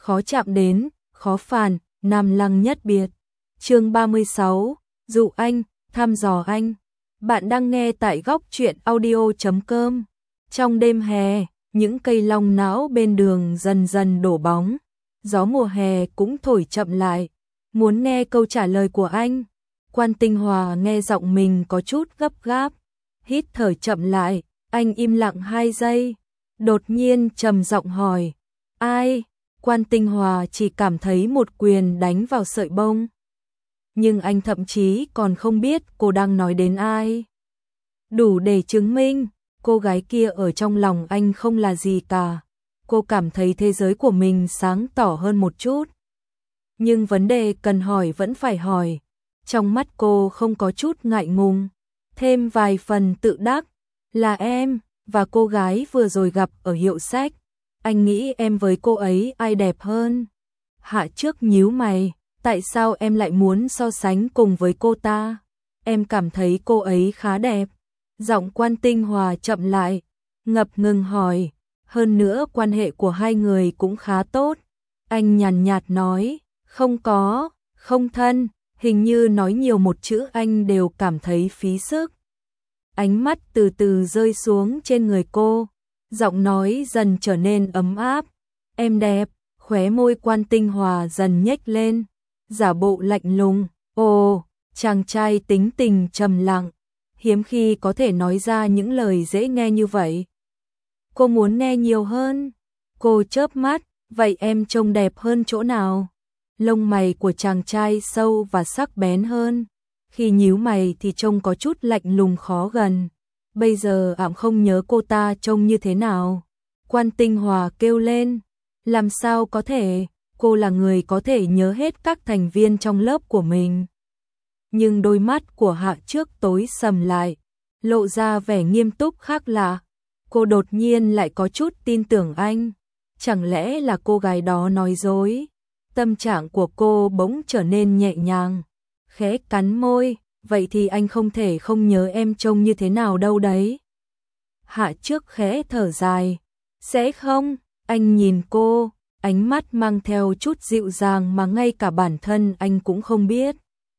khó chạm đến, khó phản, Nam Lăng nhất biệt. Chương 36, dụ anh, thăm dò anh. Bạn đang nghe tại góc truyện audio.com. Trong đêm hè, những cây long não bên đường dần dần đổ bóng. Gió mùa hè cũng thổi chậm lại. Muốn nghe câu trả lời của anh. Quan Tinh Hòa nghe giọng mình có chút gấp gáp. Hít thở chậm lại, anh im lặng 2 giây. Đột nhiên trầm giọng hỏi. Ai? Quan Tinh Hòa chỉ cảm thấy một quyền đánh vào sợi bông. Nhưng anh thậm chí còn không biết cô đang nói đến ai. Đủ để chứng minh, cô gái kia ở trong lòng anh không là gì cả. Cô cảm thấy thế giới của mình sáng tỏ hơn một chút. Nhưng vấn đề cần hỏi vẫn phải hỏi. Trong mắt cô không có chút ngại ngùng. Thêm vài phần tự đắc. Là em, và cô gái vừa rồi gặp ở hiệu sách. Anh nghĩ em với cô ấy ai đẹp hơn? Hạ Trước nhíu mày. Tại sao em lại muốn so sánh cùng với cô ta? Em cảm thấy cô ấy khá đẹp. Giọng Quan Tinh Hòa chậm lại, ngập ngừng hỏi. Hơn nữa quan hệ của hai người cũng khá tốt. Anh nhàn nhạt nói, không có, không thân. Hình như nói nhiều một chữ anh đều cảm thấy phí sức. Ánh mắt từ từ rơi xuống trên người cô. Giọng nói dần trở nên ấm áp. Em đẹp. Khóe môi Quan Tinh Hòa dần nhếch lên. Giả bộ lạnh lùng. Ồ, chàng trai tính tình trầm lặng. Hiếm khi có thể nói ra những lời dễ nghe như vậy. Cô muốn nghe nhiều hơn. Cô chớp mắt. Vậy em trông đẹp hơn chỗ nào? Lông mày của chàng trai sâu và sắc bén hơn. Khi nhíu mày thì trông có chút lạnh lùng khó gần. Bây giờ ảm không nhớ cô ta trông như thế nào. Quan Tinh Hòa kêu lên. Làm sao có thể, cô là người có thể nhớ hết các thành viên trong lớp của mình. Nhưng đôi mắt của Hạ Trước tối sầm lại, lộ ra vẻ nghiêm túc khác lạ. Cô đột nhiên lại có chút tin tưởng anh. Chẳng lẽ là cô gái đó nói dối? Tâm trạng của cô bỗng trở nên nhẹ nhàng. Khẽ cắn môi, vậy thì anh không thể không nhớ em trông như thế nào đâu đấy. Hạ Trước khẽ thở dài. Sẽ không? Anh nhìn cô, ánh mắt mang theo chút dịu dàng mà ngay cả bản thân anh cũng không biết.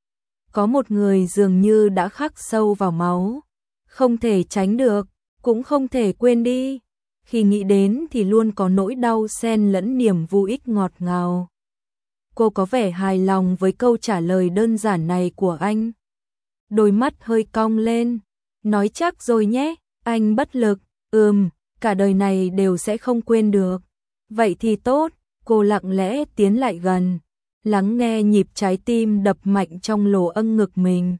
Có một người dường như đã khắc sâu vào máu. Không thể tránh được, cũng không thể quên đi. Khi nghĩ đến thì luôn có nỗi đau xen lẫn niềm vui ngọt ngào. Cô có vẻ hài lòng với câu trả lời đơn giản này của anh. Đôi mắt hơi cong lên. Nói chắc rồi nhé, anh bất lực. Cả đời này đều sẽ không quên được. Vậy thì tốt, cô lặng lẽ tiến lại gần. Lắng nghe nhịp trái tim đập mạnh trong lỗ âng ngực mình.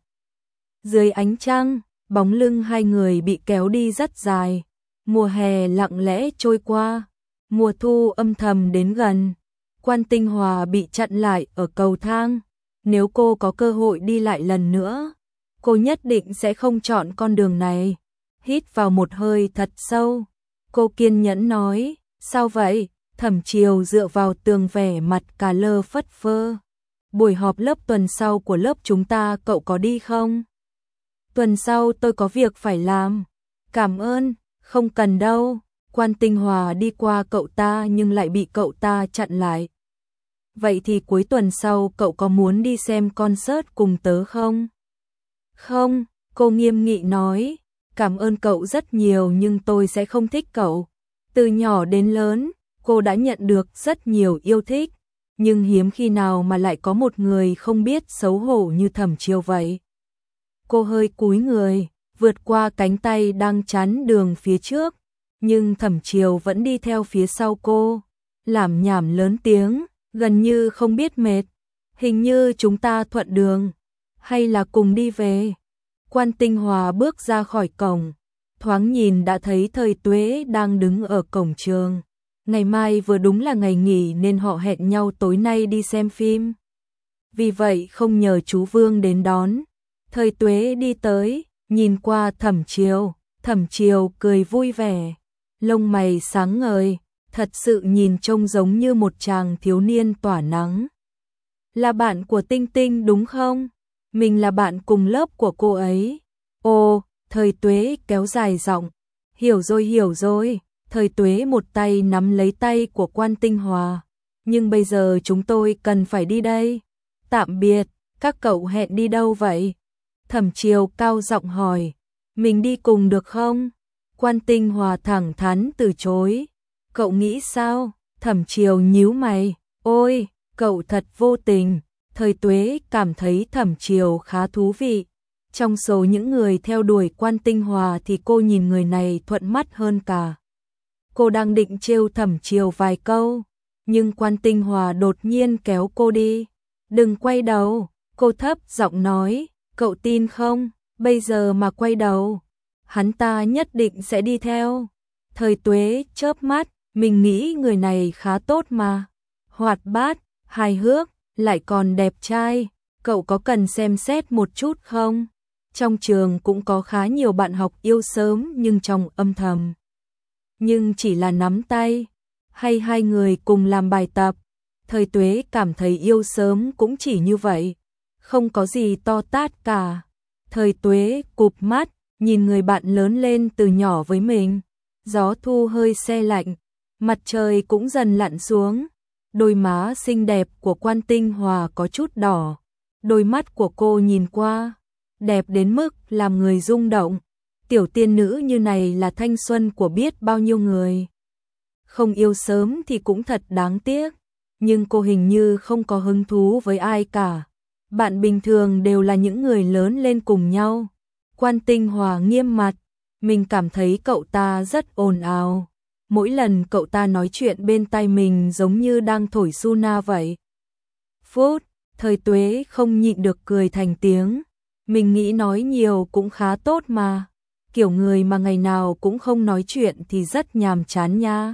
Dưới ánh trăng, bóng lưng hai người bị kéo đi rất dài. Mùa hè lặng lẽ trôi qua. Mùa thu âm thầm đến gần. Quan Tinh Hòa bị chặn lại ở cầu thang. Nếu cô có cơ hội đi lại lần nữa, cô nhất định sẽ không chọn con đường này. Hít vào một hơi thật sâu. Cô kiên nhẫn nói, sao vậy? Thẩm Chiều dựa vào tường vẻ mặt cà lơ phất phơ. Buổi họp lớp tuần sau của lớp chúng ta cậu có đi không? Tuần sau tôi có việc phải làm. Cảm ơn, không cần đâu. Quan Tinh Hòa đi qua cậu ta nhưng lại bị cậu ta chặn lại. Vậy thì cuối tuần sau cậu có muốn đi xem concert cùng tớ không? Không, cô nghiêm nghị nói. Cảm ơn cậu rất nhiều nhưng tôi sẽ không thích cậu. Từ nhỏ đến lớn, cô đã nhận được rất nhiều yêu thích. Nhưng hiếm khi nào mà lại có một người không biết xấu hổ như Thẩm Chiều vậy. Cô hơi cúi người, vượt qua cánh tay đang chắn đường phía trước. Nhưng Thẩm Chiều vẫn đi theo phía sau cô. Lảm nhảm lớn tiếng, gần như không biết mệt. Hình như chúng ta thuận đường. Hay là cùng đi về? Quan Tinh Hòa bước ra khỏi cổng. Thoáng nhìn đã thấy Thời Tuế đang đứng ở cổng trường. Ngày mai vừa đúng là ngày nghỉ nên họ hẹn nhau tối nay đi xem phim. Vì vậy không nhờ chú Vương đến đón. Thời Tuế đi tới, nhìn qua Thẩm Chiều. Thẩm Chiều cười vui vẻ. Lông mày sáng ngời, thật sự nhìn trông giống như một chàng thiếu niên tỏa nắng. Là bạn của Tinh Tinh đúng không? Mình là bạn cùng lớp của cô ấy. Ồ, Thời Tuế kéo dài giọng. Hiểu rồi. Thời Tuế một tay nắm lấy tay của Quan Tinh Hòa. nhưng bây giờ chúng tôi cần phải đi đây. Tạm biệt, các cậu hẹn đi đâu vậy? Thẩm Chiều cao giọng hỏi, mình đi cùng được không? Quan Tinh Hòa thẳng thắn từ chối. Cậu nghĩ sao? Thẩm Chiều nhíu mày, ôi, cậu thật vô tình. Thời Tuế cảm thấy Thẩm Chiều khá thú vị. Trong số những người theo đuổi Quan Tinh Hòa thì cô nhìn người này thuận mắt hơn cả. Cô đang định trêu Thẩm Chiều vài câu, nhưng Quan Tinh Hòa đột nhiên kéo cô đi. Đừng quay đầu, cô thấp giọng nói, cậu tin không, bây giờ mà quay đầu, hắn ta nhất định sẽ đi theo. Thời Tuế chớp mắt, mình nghĩ người này khá tốt mà. Hoạt bát, hài hước, lại còn đẹp trai, cậu có cần xem xét một chút không? Trong trường cũng có khá nhiều bạn học yêu sớm nhưng trong âm thầm. Nhưng chỉ là nắm tay, hay hai người cùng làm bài tập. Thời Tuế cảm thấy yêu sớm cũng chỉ như vậy, không có gì to tát cả. Thời Tuế cụp mắt, nhìn người bạn lớn lên từ nhỏ với mình. Gió thu hơi se lạnh, mặt trời cũng dần lặn xuống. Đôi má xinh đẹp của Quan Tinh Hòa có chút đỏ. Đôi mắt của cô nhìn qua, đẹp đến mức làm người rung động. Tiểu tiên nữ như này là thanh xuân của biết bao nhiêu người. Không yêu sớm thì cũng thật đáng tiếc. Nhưng cô hình như không có hứng thú với ai cả. Bạn bình thường đều là những người lớn lên cùng nhau. Quan Tinh Hòa nghiêm mặt, mình cảm thấy cậu ta rất ồn ào. Mỗi lần cậu ta nói chuyện bên tai mình giống như đang thổi Suna vậy. Phút, Thời Tuế không nhịn được cười thành tiếng. Mình nghĩ nói nhiều cũng khá tốt mà. Kiểu người mà ngày nào cũng không nói chuyện thì rất nhàm chán nha.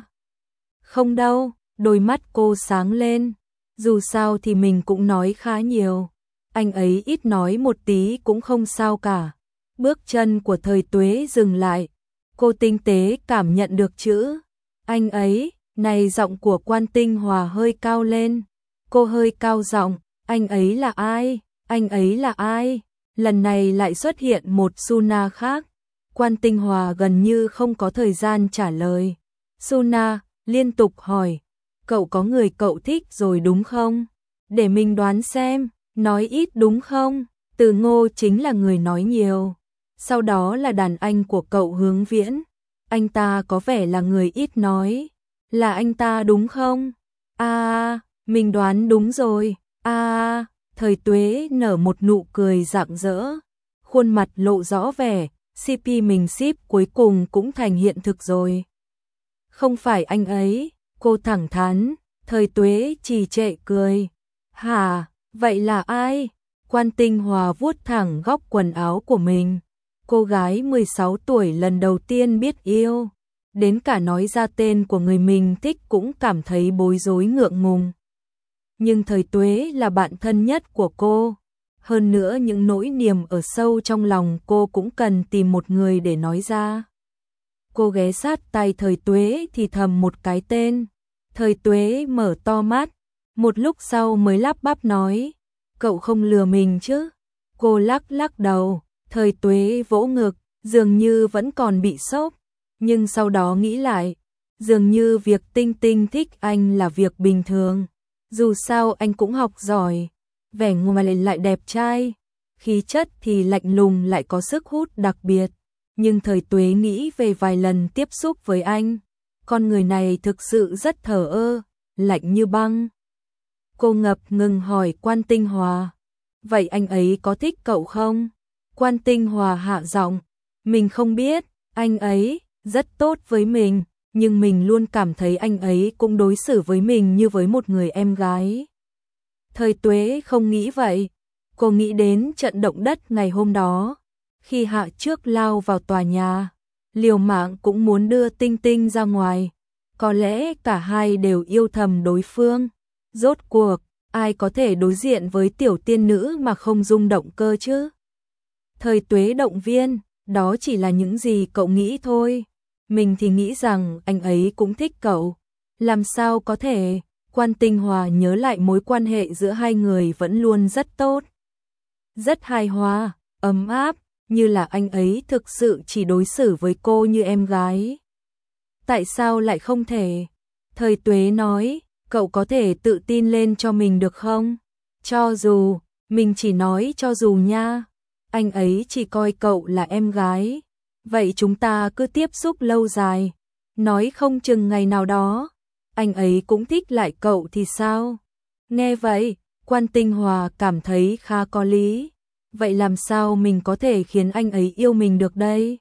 Không đâu, đôi mắt cô sáng lên. Dù sao thì mình cũng nói khá nhiều. Anh ấy ít nói một tí cũng không sao cả. Bước chân của Thời Tuế dừng lại. Cô tinh tế cảm nhận được chữ anh ấy, này giọng của Quan Tinh Hòa hơi cao lên. Cô hơi cao giọng, anh ấy là ai? Anh ấy là ai? Lần này lại xuất hiện một Suna khác. Quan Tinh Hòa gần như không có thời gian trả lời. Suna liên tục hỏi, cậu có người cậu thích rồi đúng không? Để mình đoán xem, nói ít đúng không? Từ Ngô chính là người nói nhiều. Sau đó là đàn anh của cậu Hướng Viễn. Anh ta có vẻ là người ít nói. Là anh ta đúng không? Mình đoán đúng rồi. Thời Tuế nở một nụ cười rạng rỡ. Khuôn mặt lộ rõ vẻ, CP mình ship cuối cùng cũng thành hiện thực rồi. Không phải anh ấy, cô thẳng thắn. Thời Tuế trì trệ cười. Hả, vậy là ai? Quan Tinh Hòa vuốt thẳng góc quần áo của mình. Cô gái 16 tuổi lần đầu tiên biết yêu. Đến cả nói ra tên của người mình thích cũng cảm thấy bối rối ngượng ngùng. Nhưng Thời Tuế là bạn thân nhất của cô. Hơn nữa những nỗi niềm ở sâu trong lòng cô cũng cần tìm một người để nói ra. Cô ghé sát tay Thời Tuế thì thầm một cái tên. Thời Tuế mở to mắt. Một lúc sau mới lắp bắp nói. Cậu không lừa mình chứ? Cô lắc lắc đầu. Thời Tuế vỗ ngực, dường như vẫn còn bị sốc. Nhưng sau đó nghĩ lại, dường như việc Tinh Tinh thích anh là việc bình thường. Dù sao anh cũng học giỏi, vẻ ngoài lại đẹp trai, khí chất thì lạnh lùng lại có sức hút đặc biệt. Nhưng Thời Tuế nghĩ về vài lần tiếp xúc với anh, con người này thực sự rất thờ ơ, lạnh như băng. Cô ngập ngừng hỏi Quan Tinh Hòa, vậy anh ấy có thích cậu không? Quan Tinh Hòa hạ giọng, mình không biết, anh ấy rất tốt với mình, nhưng mình luôn cảm thấy anh ấy cũng đối xử với mình như với một người em gái. Thời Tuế không nghĩ vậy, cô nghĩ đến trận động đất ngày hôm đó, khi Hạ Trước lao vào tòa nhà, liều mạng cũng muốn đưa Tinh Tinh ra ngoài, có lẽ cả hai đều yêu thầm đối phương. Rốt cuộc, ai có thể đối diện với tiểu tiên nữ mà không rung động cơ chứ? Thời Tuế động viên, đó chỉ là những gì cậu nghĩ thôi. Mình thì nghĩ rằng anh ấy cũng thích cậu. Làm sao có thể? Quan Tinh Hòa nhớ lại mối quan hệ giữa hai người vẫn luôn rất tốt. Rất hài hòa, ấm áp, như là anh ấy thực sự chỉ đối xử với cô như em gái. Tại sao lại không thể? Thời Tuế nói, cậu có thể tự tin lên cho mình được không? Cho dù, mình chỉ nói cho dù nha, anh ấy chỉ coi cậu là em gái. Vậy chúng ta cứ tiếp xúc lâu dài, nói không chừng ngày nào đó, anh ấy cũng thích lại cậu thì sao? Nghe vậy, Quan Tinh Hòa cảm thấy khá có lý. Vậy làm sao mình có thể khiến anh ấy yêu mình được đây?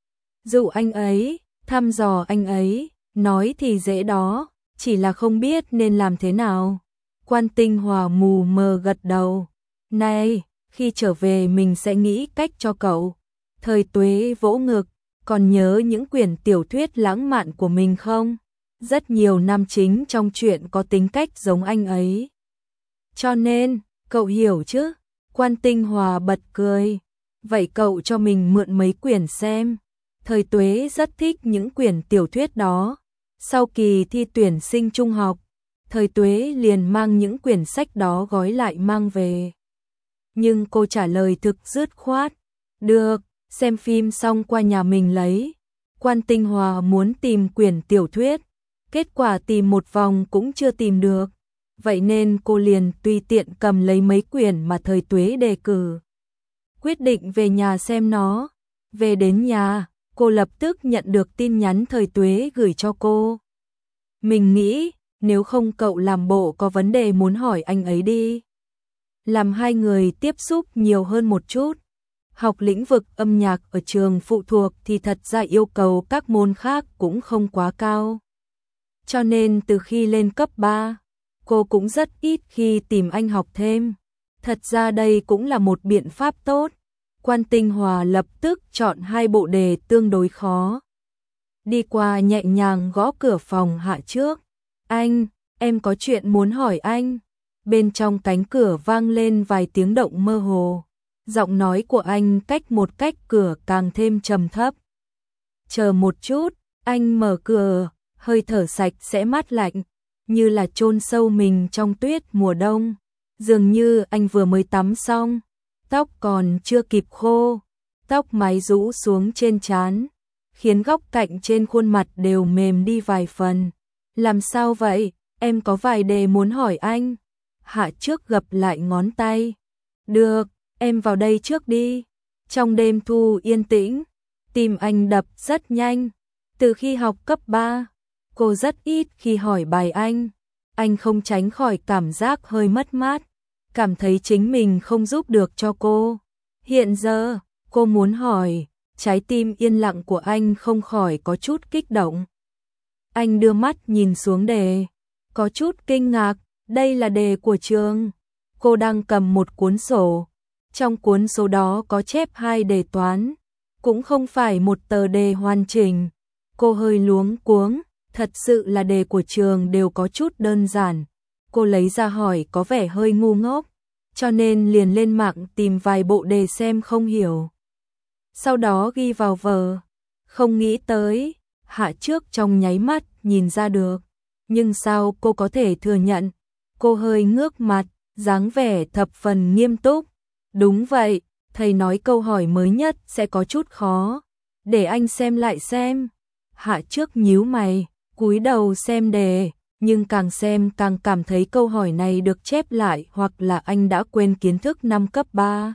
Dụ anh ấy, thăm dò anh ấy, nói thì dễ đó, chỉ là không biết nên làm thế nào. Quan Tinh Hòa mù mờ gật đầu. Này, khi trở về mình sẽ nghĩ cách cho cậu. Thời Tuế vỗ ngực, còn nhớ những quyển tiểu thuyết lãng mạn của mình không? Rất nhiều nam chính trong truyện có tính cách giống anh ấy. Cho nên, cậu hiểu chứ? Quan Tinh Hòa bật cười. Vậy cậu cho mình mượn mấy quyển xem. Thời Tuế rất thích những quyển tiểu thuyết đó. Sau kỳ thi tuyển sinh trung học, Thời Tuế liền mang những quyển sách đó gói lại mang về. Nhưng cô trả lời thực dứt khoát. Được, xem phim xong qua nhà mình lấy. Quan Tinh Hòa muốn tìm quyển tiểu thuyết, kết quả tìm một vòng cũng chưa tìm được. Vậy nên cô liền tùy tiện cầm lấy mấy quyển mà Thời Tuế đề cử. Quyết định về nhà xem nó. Về đến nhà, cô lập tức nhận được tin nhắn Thời Tuế gửi cho cô. Mình nghĩ, nếu không cậu làm bộ có vấn đề muốn hỏi anh ấy đi. Làm hai người tiếp xúc nhiều hơn một chút. Học lĩnh vực âm nhạc ở trường phụ thuộc thì thật ra yêu cầu các môn khác cũng không quá cao. Cho nên từ khi lên cấp 3, cô cũng rất ít khi tìm anh học thêm. Thật ra đây cũng là một biện pháp tốt. Quan Tinh Hòa lập tức chọn hai bộ đề tương đối khó. Đi qua nhẹ nhàng gõ cửa phòng Hạ trước. Anh, em có chuyện muốn hỏi anh. Bên trong cánh cửa vang lên vài tiếng động mơ hồ. Giọng nói của anh cách một cách cửa càng thêm trầm thấp. Chờ một chút, anh mở cửa, hơi thở sạch sẽ mát lạnh, như là chôn sâu mình trong tuyết mùa đông. Dường như anh vừa mới tắm xong, tóc còn chưa kịp khô, tóc mái rũ xuống trên trán, khiến góc cạnh trên khuôn mặt đều mềm đi vài phần. Làm sao vậy? Em có vài đề muốn hỏi anh. Hạ trước gập lại ngón tay. Được, em vào đây trước đi. Trong đêm thu yên tĩnh, tim anh đập rất nhanh. Từ khi học cấp 3, cô rất ít khi hỏi bài anh. Anh không tránh khỏi cảm giác hơi mất mát, cảm thấy chính mình không giúp được cho cô. Hiện giờ, cô muốn hỏi, trái tim yên lặng của anh không khỏi có chút kích động. Anh đưa mắt nhìn xuống đề, có chút kinh ngạc, đây là đề của trường. Cô đang cầm một cuốn sổ, trong cuốn sổ đó có chép 2 đề toán, cũng không phải một tờ đề hoàn chỉnh. Cô hơi luống cuống, thật sự là đề của trường đều có chút đơn giản. Cô lấy ra hỏi có vẻ hơi ngu ngốc, cho nên liền lên mạng tìm vài bộ đề xem không hiểu. Sau đó ghi vào vở, không nghĩ tới, Hạ trước trong nháy mắt nhìn ra được. Nhưng sao cô có thể thừa nhận? Cô hơi ngước mặt, dáng vẻ thập phần nghiêm túc. Đúng vậy, thầy nói câu hỏi mới nhất sẽ có chút khó. Để anh xem lại xem. Hạ trước nhíu mày, cúi đầu xem đề, nhưng càng xem càng cảm thấy câu hỏi này được chép lại hoặc là anh đã quên kiến thức năm cấp 3.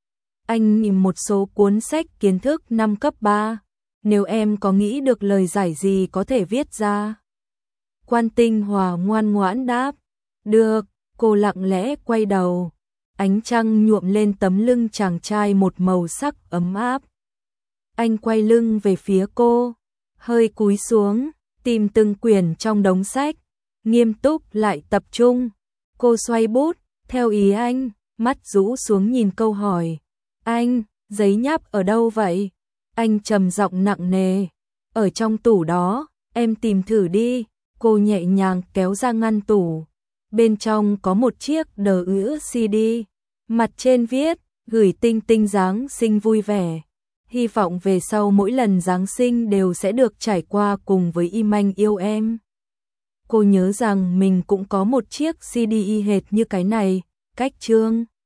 Anh nhìn một số cuốn sách kiến thức năm cấp 3. Nếu em có nghĩ được lời giải gì có thể viết ra. Quan Tinh Hòa ngoan ngoãn đáp. Được, cô lặng lẽ quay đầu. Ánh trăng nhuộm lên tấm lưng chàng trai một màu sắc ấm áp. Anh quay lưng về phía cô, hơi cúi xuống, tìm từng quyển trong đống sách, nghiêm túc lại tập trung. Cô xoay bút, theo ý anh, mắt rũ xuống nhìn câu hỏi. Anh, giấy nháp ở đâu vậy? Anh trầm giọng nặng nề. Ở trong tủ đó, em tìm thử đi. Cô nhẹ nhàng kéo ra ngăn tủ. Bên trong có một chiếc đờ CD. Mặt trên viết, gửi Tinh Tinh Giáng sinh vui vẻ. Hy vọng về sau mỗi lần Giáng sinh đều sẽ được trải qua cùng với im anh yêu em. Cô nhớ rằng mình cũng có một chiếc CD y hệt như cái này, cách chương.